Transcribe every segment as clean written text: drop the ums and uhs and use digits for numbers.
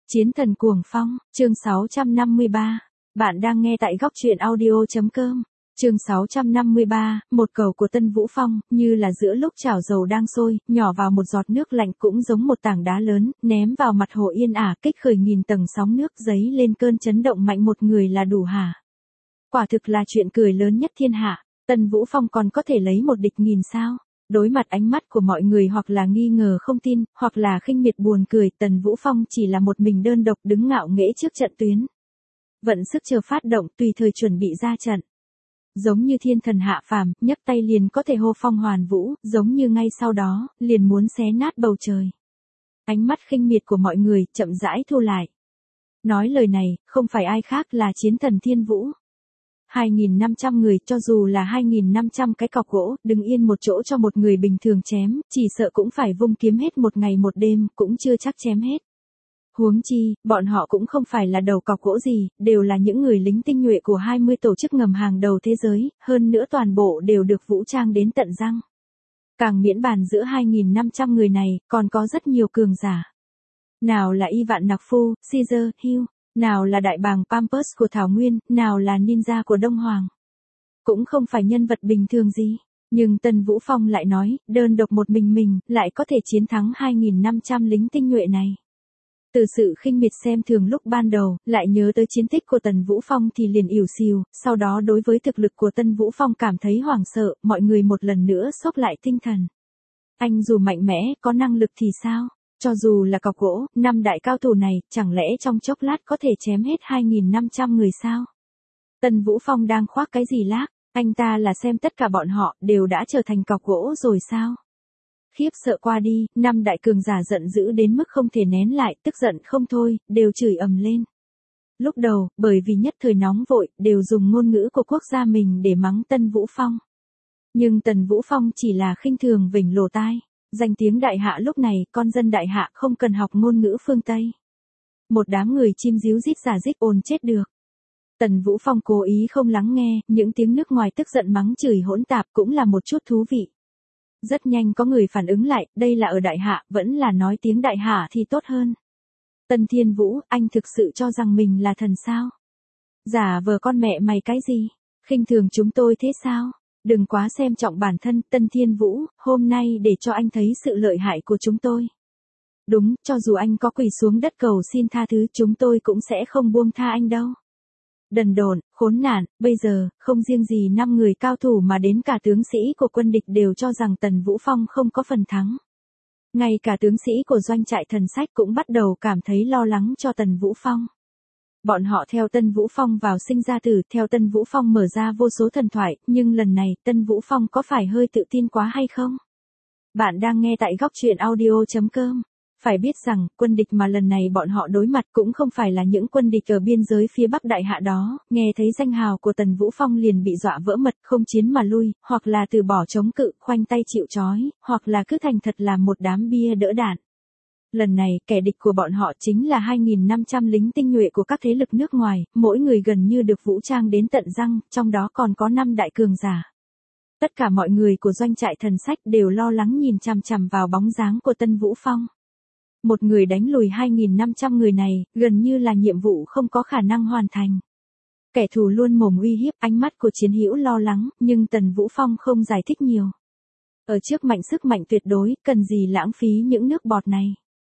Chiến thần cuồng phong, chương 653. Bạn đang nghe tại góc truyện audio.com. Chương 653, một cầu của Tân Vũ Phong, như là giữa lúc chảo dầu đang sôi, nhỏ vào một giọt nước lạnh cũng giống một tảng đá lớn, ném vào mặt hồ yên ả, kích khởi nghìn tầng sóng nước giấy lên cơn chấn động mạnh một người là đủ hả? Quả thực là chuyện cười lớn nhất thiên hạ, Tân Vũ Phong còn có thể lấy một địch nghìn sao? Đối mặt ánh mắt của mọi người hoặc là nghi ngờ không tin, hoặc là khinh miệt buồn cười, Tần Vũ Phong chỉ là một mình đơn độc đứng ngạo nghễ trước trận tuyến. Vận sức chờ phát động, tùy thời chuẩn bị ra trận. Giống như thiên thần hạ phàm, nhấc tay liền có thể hô phong hoàn vũ, giống như ngay sau đó, liền muốn xé nát bầu trời. Ánh mắt khinh miệt của mọi người, chậm rãi thu lại. Nói lời này, không phải ai khác là chiến thần Thiên Vũ. 2.500 người, cho dù là 2.500 cái cọc gỗ, đứng yên một chỗ cho một người bình thường chém, chỉ sợ cũng phải vung kiếm hết một ngày một đêm, cũng chưa chắc chém hết. Huống chi, bọn họ cũng không phải là đầu cọc gỗ gì, đều là những người lính tinh nhuệ của 20 tổ chức ngầm hàng đầu thế giới, hơn nữa toàn bộ đều được vũ trang đến tận răng. Càng miễn bàn giữa 2.500 người này, còn có rất nhiều cường giả. Nào là Y Vạn Nặc Phu, Caesar, Hugh. Nào là đại bàng Pampers của Thảo Nguyên, nào là ninja của Đông Hoàng. Cũng không phải nhân vật bình thường gì. Nhưng Tân Vũ Phong lại nói, đơn độc một mình, lại có thể chiến thắng 2.500 lính tinh nhuệ này. Từ sự khinh miệt xem thường lúc ban đầu, lại nhớ tới chiến tích của Tần Vũ Phong thì liền ỉu xìu, sau đó đối với thực lực của Tân Vũ Phong cảm thấy hoảng sợ, mọi người một lần nữa xốc lại tinh thần. Anh dù mạnh mẽ, có năng lực thì sao? Cho dù là cọc gỗ, 5 đại cao thủ này, chẳng lẽ trong chốc lát có thể chém hết 2.500 người sao? Tần Vũ Phong đang khoác cái gì lác, anh ta là xem tất cả bọn họ đều đã trở thành cọc gỗ rồi sao? Khiếp sợ qua đi, 5 đại cường giả giận dữ đến mức không thể nén lại, tức giận không thôi, đều chửi ầm lên. Lúc đầu, bởi vì nhất thời nóng vội, đều dùng ngôn ngữ của quốc gia mình để mắng Tân Vũ Phong. Nhưng Tần Vũ Phong chỉ là khinh thường vểnh lỗ tai. Danh tiếng đại hạ lúc này, con dân đại hạ không cần học ngôn ngữ phương Tây. Một đám người chim díu rít giả dích ồn chết được. Tần Vũ Phong cố ý không lắng nghe, những tiếng nước ngoài tức giận mắng chửi hỗn tạp cũng là một chút thú vị. Rất nhanh có người phản ứng lại, đây là ở đại hạ, vẫn là nói tiếng đại hạ thì tốt hơn. Tần Thiên Vũ, anh thực sự cho rằng mình là thần sao? Giả vờ con mẹ mày cái gì? Khinh thường chúng tôi thế sao? Đừng quá xem trọng bản thân, Tân Thiên Vũ, hôm nay để cho anh thấy sự lợi hại của chúng tôi. Đúng, cho dù anh có quỳ xuống đất cầu xin tha thứ, chúng tôi cũng sẽ không buông tha anh đâu. Đần độn, khốn nạn, bây giờ, không riêng gì 5 người cao thủ mà đến cả tướng sĩ của quân địch đều cho rằng Tần Vũ Phong không có phần thắng. Ngay cả tướng sĩ của doanh trại thần sách cũng bắt đầu cảm thấy lo lắng cho Tần Vũ Phong. Bọn họ theo Tân Vũ Phong vào sinh ra tử, theo Tân Vũ Phong mở ra vô số thần thoại, nhưng lần này, Tân Vũ Phong có phải hơi tự tin quá hay không? Bạn đang nghe tại góc truyện audio.com. Phải biết rằng, quân địch mà lần này bọn họ đối mặt cũng không phải là những quân địch ở biên giới phía Bắc Đại Hạ đó, nghe thấy danh hào của Tần Vũ Phong liền bị dọa vỡ mật, không chiến mà lui, hoặc là từ bỏ chống cự, khoanh tay chịu trói, hoặc là cứ thành thật làm một đám bia đỡ đạn. Lần này, kẻ địch của bọn họ chính là 2.500 lính tinh nhuệ của các thế lực nước ngoài, mỗi người gần như được vũ trang đến tận răng, trong đó còn có 5 đại cường giả. Tất cả mọi người của doanh trại thần sách đều lo lắng nhìn chằm chằm vào bóng dáng của Tân Vũ Phong. Một người đánh lùi 2.500 người này, gần như là nhiệm vụ không có khả năng hoàn thành. Kẻ thù luôn mồm uy hiếp, ánh mắt của chiến hữu lo lắng, nhưng Tần Vũ Phong không giải thích nhiều. Ở trước sức mạnh tuyệt đối, cần gì lãng phí những nước bọt này.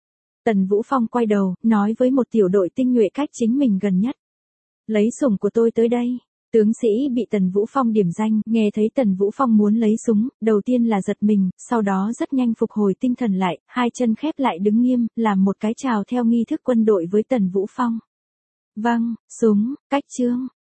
Tần Vũ Phong quay đầu, nói với một tiểu đội tinh nhuệ cách chính mình gần nhất. Lấy súng của tôi tới đây. Tướng sĩ bị Tần Vũ Phong điểm danh, nghe thấy Tần Vũ Phong muốn lấy súng, đầu tiên là giật mình, sau đó rất nhanh phục hồi tinh thần lại, hai chân khép lại đứng nghiêm, làm một cái chào theo nghi thức quân đội với Tần Vũ Phong. Vâng, súng, cách chương,